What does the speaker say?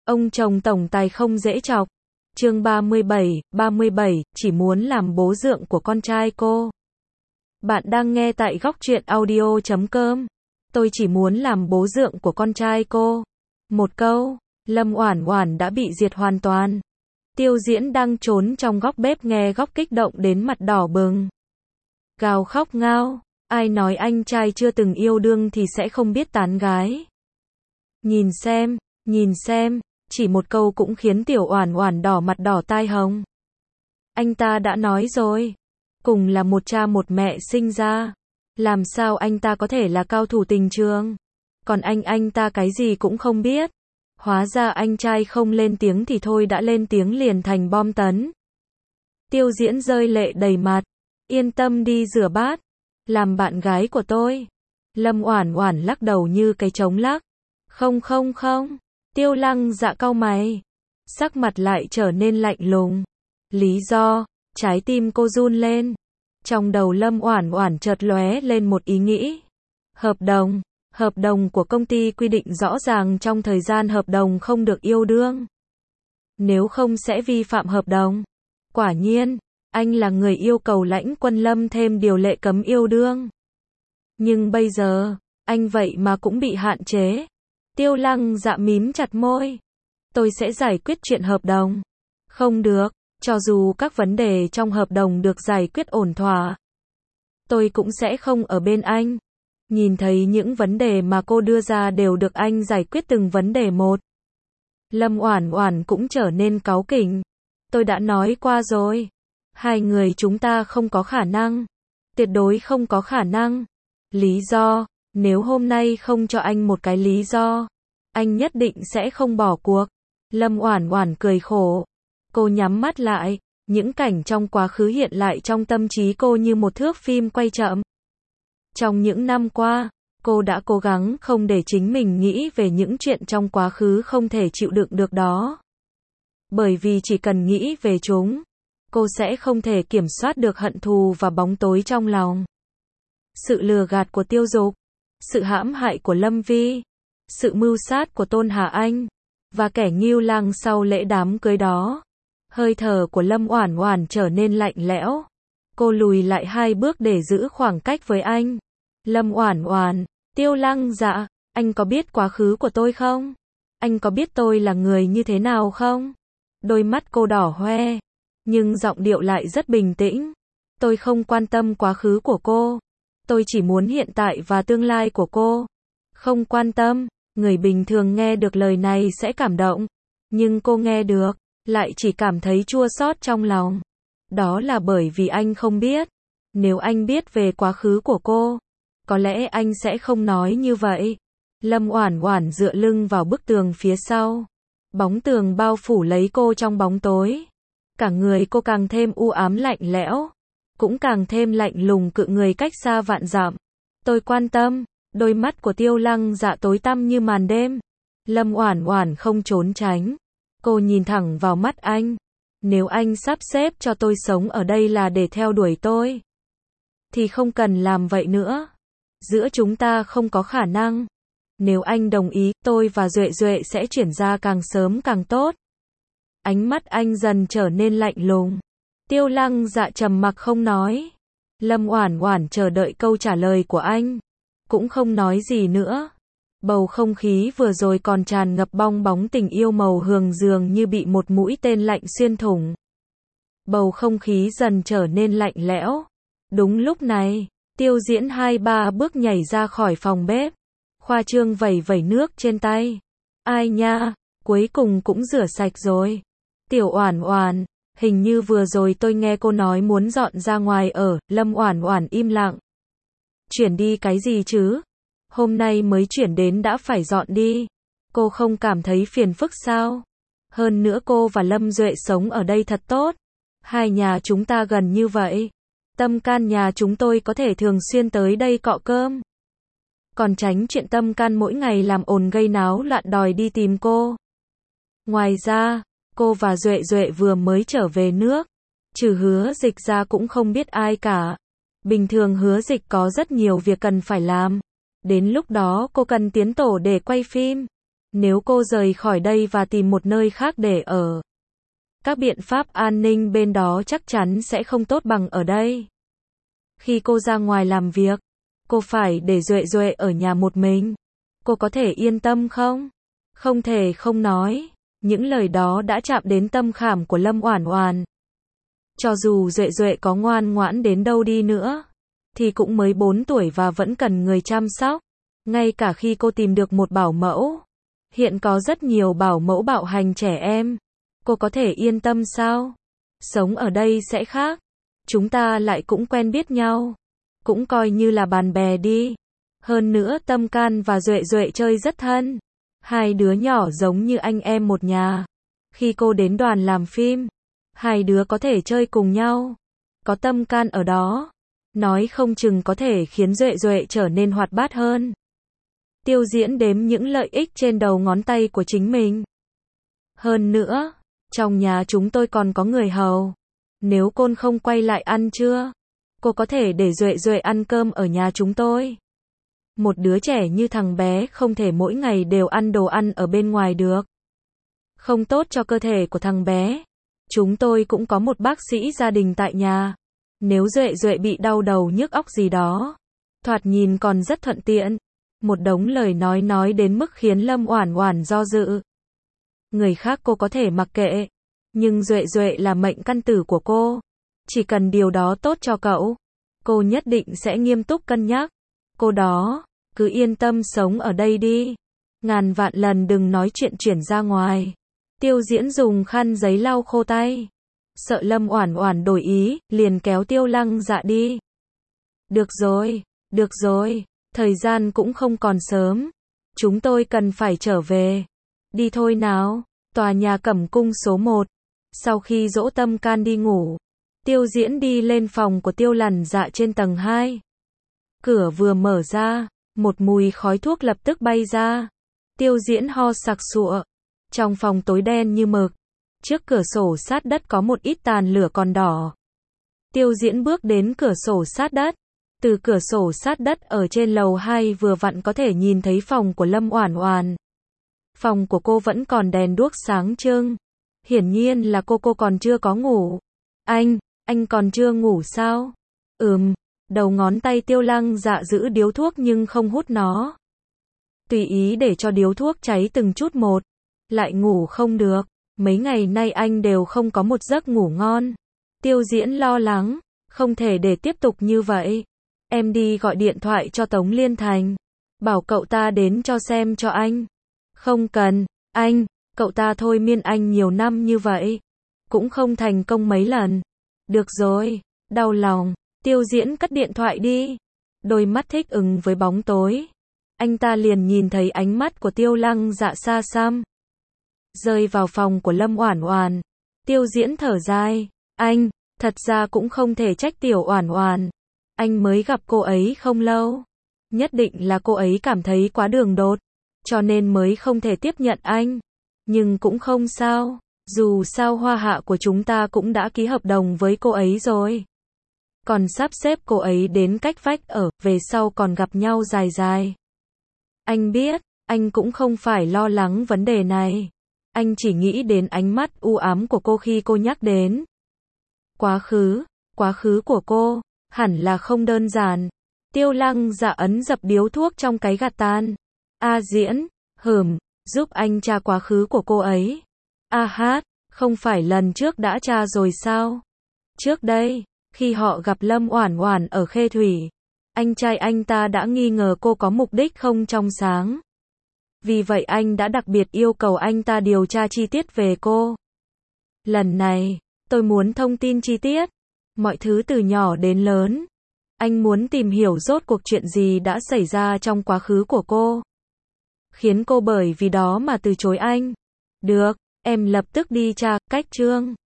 Ông chồng tổng tài không dễ chọc. Chương 37, chỉ muốn làm bố dượng của con trai cô. Bạn đang nghe tại góc truyện audio.com. Tôi chỉ muốn làm bố dượng của con trai cô. Một câu, Lâm Oản Oản đã bị diệt hoàn toàn. Tiêu Diễn đang trốn trong góc bếp nghe góc kích động đến mặt đỏ bừng. Gào khóc ngao, ai nói anh trai chưa từng yêu đương thì sẽ không biết tán gái. Nhìn xem, chỉ một câu cũng khiến Tiểu Oản Oản đỏ mặt đỏ tai hồng. Anh ta đã nói rồi, cùng là một cha một mẹ sinh ra, làm sao anh ta có thể là cao thủ tình trường? Còn anh ta cái gì cũng không biết. Hóa ra anh trai không lên tiếng thì thôi, đã lên tiếng liền thành bom tấn. Tiêu Diễn rơi lệ đầy mặt, yên tâm đi rửa bát, làm bạn gái của tôi. Lâm Oản Oản lắc đầu như cái trống lắc. Không. Tiêu Lăng Dạ cau mày, sắc mặt lại trở nên lạnh lùng. Lý do? Trái tim cô run lên. Trong đầu Lâm Oản Oản chợt lóe lên một ý nghĩ. Hợp đồng của công ty quy định rõ ràng trong thời gian hợp đồng không được yêu đương. Nếu không sẽ vi phạm hợp đồng. Quả nhiên, anh là người yêu cầu Lãnh Quân Lâm thêm điều lệ cấm yêu đương. Nhưng bây giờ, anh vậy mà cũng bị hạn chế. Tiêu Lăng Dạ mím chặt môi. Tôi sẽ giải quyết chuyện hợp đồng. Không được, cho dù các vấn đề trong hợp đồng được giải quyết ổn thỏa, tôi cũng sẽ không ở bên anh. Nhìn thấy những vấn đề mà cô đưa ra đều được anh giải quyết từng vấn đề một. Lâm Oản Oản cũng trở nên cáu kỉnh. Tôi đã nói qua rồi. Hai người chúng ta không có khả năng. Tuyệt đối không có khả năng. Lý do? Nếu hôm nay không cho anh một cái lý do, anh nhất định sẽ không bỏ cuộc. Lâm Oản Oản cười khổ. Cô nhắm mắt lại, những cảnh trong quá khứ hiện lại trong tâm trí cô như một thước phim quay chậm. Trong những năm qua, cô đã cố gắng không để chính mình nghĩ về những chuyện trong quá khứ không thể chịu đựng được đó. Bởi vì chỉ cần nghĩ về chúng, cô sẽ không thể kiểm soát được hận thù và bóng tối trong lòng. Sự lừa gạt của Tiêu Dục, sự hãm hại của Lâm Vi, sự mưu sát của Tôn Hà Anh, và kẻ ngưu lang sau lễ đám cưới đó. Hơi thở của Lâm Oản Oản trở nên lạnh lẽo. Cô lùi lại 2 bước để giữ khoảng cách với anh. Lâm Oản Oản, Tiêu Lăng Dạ, anh có biết quá khứ của tôi không? Anh có biết tôi là người như thế nào không? Đôi mắt cô đỏ hoe, nhưng giọng điệu lại rất bình tĩnh. Tôi không quan tâm quá khứ của cô. Tôi chỉ muốn hiện tại và tương lai của cô. Không quan tâm, người bình thường nghe được lời này sẽ cảm động. Nhưng cô nghe được, lại chỉ cảm thấy chua xót trong lòng. Đó là bởi vì anh không biết. Nếu anh biết về quá khứ của cô, có lẽ anh sẽ không nói như vậy. Lâm Oản Oản dựa lưng vào bức tường phía sau. Bóng tường bao phủ lấy cô trong bóng tối. Cả người cô càng thêm u ám lạnh lẽo, cũng càng thêm lạnh lùng cự người cách xa vạn dặm. Tôi quan tâm. Đôi mắt của Tiêu Lăng Dạ tối tăm như màn đêm. Lâm Oản Oản không trốn tránh. Cô nhìn thẳng vào mắt anh. Nếu anh sắp xếp cho tôi sống ở đây là để theo đuổi tôi, thì không cần làm vậy nữa. Giữa chúng ta không có khả năng. Nếu anh đồng ý, tôi và Duệ Duệ sẽ chuyển ra càng sớm càng tốt. Ánh mắt anh dần trở nên lạnh lùng. Tiêu Lăng Dạ trầm mặc không nói. Lâm Oản Oản chờ đợi câu trả lời của anh, cũng không nói gì nữa. Bầu không khí vừa rồi còn tràn ngập bong bóng tình yêu màu hường dường như bị một mũi tên lạnh xuyên thủng. Bầu không khí dần trở nên lạnh lẽo. Đúng lúc này, Tiêu Diễn 2-3 bước nhảy ra khỏi phòng bếp, khoa trương vẩy vẩy nước trên tay. Ai nha, cuối cùng cũng rửa sạch rồi. Tiểu Oản Oản, hình như vừa rồi tôi nghe cô nói muốn dọn ra ngoài ở. Lâm Oản Oản im lặng. Chuyển đi cái gì chứ? Hôm nay mới chuyển đến đã phải dọn đi. Cô không cảm thấy phiền phức sao? Hơn nữa cô và Lâm Duệ sống ở đây thật tốt. Hai nhà chúng ta gần như vậy. Tâm Can nhà chúng tôi có thể thường xuyên tới đây cọ cơm. Còn tránh chuyện Tâm Can mỗi ngày làm ồn gây náo loạn đòi đi tìm cô. Ngoài ra, cô và Duệ Duệ vừa mới trở về nước. Trừ Hứa Dịch ra cũng không biết ai cả. Bình thường Hứa Dịch có rất nhiều việc cần phải làm. Đến lúc đó cô cần tiến tổ để quay phim. Nếu cô rời khỏi đây và tìm một nơi khác để ở, các biện pháp an ninh bên đó chắc chắn sẽ không tốt bằng ở đây. Khi cô ra ngoài làm việc, cô phải để Duệ Duệ ở nhà một mình. Cô có thể yên tâm không? Không thể không nói. Những lời đó đã chạm đến tâm khảm của Lâm Oản Oản. Cho dù Duệ Duệ có ngoan ngoãn đến đâu đi nữa, thì cũng mới 4 tuổi và vẫn cần người chăm sóc. Ngay cả khi cô tìm được một bảo mẫu, hiện có rất nhiều bảo mẫu bạo hành trẻ em. Cô có thể yên tâm sao? Sống ở đây sẽ khác. Chúng ta lại cũng quen biết nhau. Cũng coi như là bạn bè đi. Hơn nữa Tâm Can và Duệ Duệ chơi rất thân. Hai đứa nhỏ giống như anh em một nhà. Khi cô đến đoàn làm phim, hai đứa có thể chơi cùng nhau. Có Tâm Can ở đó, nói không chừng có thể khiến Duệ Duệ trở nên hoạt bát hơn. Tiêu Diễn đếm những lợi ích trên đầu ngón tay của chính mình. Hơn nữa, trong nhà chúng tôi còn có người hầu. Nếu Côn không quay lại ăn trưa, cô có thể để Duệ Duệ ăn cơm ở nhà chúng tôi. Một đứa trẻ như thằng bé không thể mỗi ngày đều ăn đồ ăn ở bên ngoài được. Không tốt cho cơ thể của thằng bé. Chúng tôi cũng có một bác sĩ gia đình tại nhà. Nếu Duệ Duệ bị đau đầu nhức óc gì đó, thoạt nhìn còn rất thuận tiện. Một đống lời nói đến mức khiến Lâm Oản Oản do dự. Người khác cô có thể mặc kệ, nhưng Duệ Duệ là mệnh căn tử của cô. Chỉ cần điều đó tốt cho cậu, cô nhất định sẽ nghiêm túc cân nhắc. Cô đó, cứ yên tâm sống ở đây đi. Ngàn vạn lần đừng nói chuyện chuyển ra ngoài. Tiêu Diễn dùng khăn giấy lau khô tay. Sợ Lâm Oản Oản đổi ý, liền kéo Tiêu Lăng Dạ đi. Được rồi, thời gian cũng không còn sớm. Chúng tôi cần phải trở về. Đi thôi nào, tòa nhà Cẩm Cung số 1. Sau khi dỗ Tâm Can đi ngủ, Tiêu Diễn đi lên phòng của Tiêu Lằn Dạ trên tầng 2. Cửa vừa mở ra, một mùi khói thuốc lập tức bay ra. Tiêu Diễn ho sặc sụa. Trong phòng tối đen như mực, trước cửa sổ sát đất có một ít tàn lửa còn đỏ. Tiêu Diễn bước đến cửa sổ sát đất. Từ cửa sổ sát đất ở trên lầu 2 vừa vặn có thể nhìn thấy phòng của Lâm Oản Oản. Phòng của cô vẫn còn đèn đuốc sáng trưng. Hiển nhiên là cô còn chưa có ngủ. Anh còn chưa ngủ sao? Đầu ngón tay Tiêu Lăng Dạ giữ điếu thuốc nhưng không hút nó. Tùy ý để cho điếu thuốc cháy từng chút một. Lại ngủ không được. Mấy ngày nay anh đều không có một giấc ngủ ngon. Tiêu Diễn lo lắng. Không thể để tiếp tục như vậy. Em đi gọi điện thoại cho Tống Liên Thành. Bảo cậu ta đến cho xem cho anh. Không cần, cậu ta thôi miên anh nhiều năm như vậy. Cũng không thành công mấy lần. Được rồi, đau lòng. Tiêu Diễn cất điện thoại đi. Đôi mắt thích ứng với bóng tối. Anh ta liền nhìn thấy ánh mắt của Tiêu Lăng Dạ xa xăm rơi vào phòng của Lâm Oản Oản. Tiêu Diễn thở dài. Thật ra cũng không thể trách Tiểu Oản Oản. Anh mới gặp cô ấy không lâu. Nhất định là cô ấy cảm thấy quá đường đột, cho nên mới không thể tiếp nhận anh. Nhưng cũng không sao. Dù sao Hoa Hạ của chúng ta cũng đã ký hợp đồng với cô ấy rồi. Còn sắp xếp cô ấy đến cách vách ở, về sau còn gặp nhau dài dài. Anh biết, anh cũng không phải lo lắng vấn đề này. Anh chỉ nghĩ đến ánh mắt u ám của cô khi cô nhắc đến quá khứ của cô, hẳn là không đơn giản. Tiêu Lăng Dạ ấn dập điếu thuốc trong cái gạt tàn. Diễn, giúp anh tra quá khứ của cô ấy. Không phải lần trước đã tra rồi sao? Trước đây, khi họ gặp Lâm Oản Oản ở Khê Thủy, anh trai anh ta đã nghi ngờ cô có mục đích không trong sáng. Vì vậy anh đã đặc biệt yêu cầu anh ta điều tra chi tiết về cô. Lần này, tôi muốn thông tin chi tiết, mọi thứ từ nhỏ đến lớn. Anh muốn tìm hiểu rốt cuộc chuyện gì đã xảy ra trong quá khứ của cô, khiến cô bởi vì đó mà từ chối anh. Được, em lập tức đi tra. Cách chương